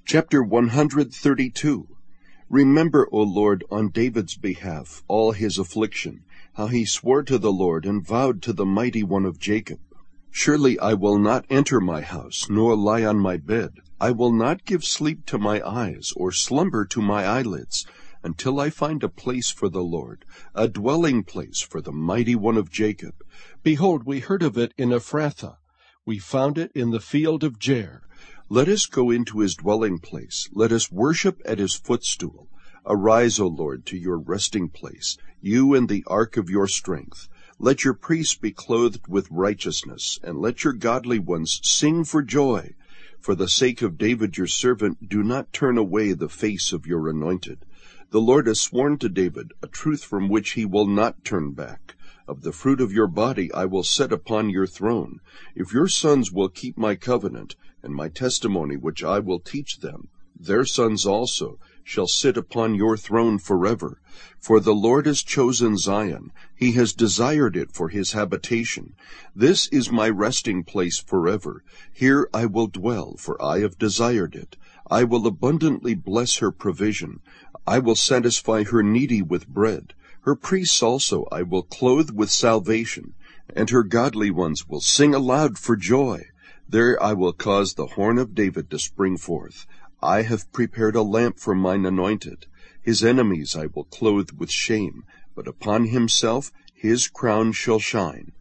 Chapter 132. Remember, O Lord, on David's behalf, all his affliction, how he swore to the Lord and vowed to the Mighty One of Jacob. Surely I will not enter my house, nor lie on my bed. I will not give sleep to my eyes, or slumber to my eyelids, until I find a place for the Lord, a dwelling place for the Mighty One of Jacob. Behold, we heard of it in Ephrathah. We found it in the field of Jer. Let us go into his dwelling place. Let us worship at his footstool. Arise, O Lord, to your resting place, you and the ark of your strength. Let your priests be clothed with righteousness, and let your godly ones sing for joy. For the sake of David your servant, do not turn away the face of your anointed. The Lord has sworn to David a truth from which he will not turn back. Of the fruit of your body I will set upon your throne. If your sons will keep my covenant, and my testimony which I will teach them, their sons also shall sit upon your throne forever. For the Lord has chosen Zion, he has desired it for his habitation. This is my resting place forever. Here I will dwell, for I have desired it. I will abundantly bless her provision. I will satisfy her needy with bread. Her priests also I will clothe with salvation, and her godly ones will sing aloud for joy. There I will cause the horn of David to spring forth. I have prepared a lamp for mine anointed. His enemies I will clothe with shame, but upon himself his crown shall shine.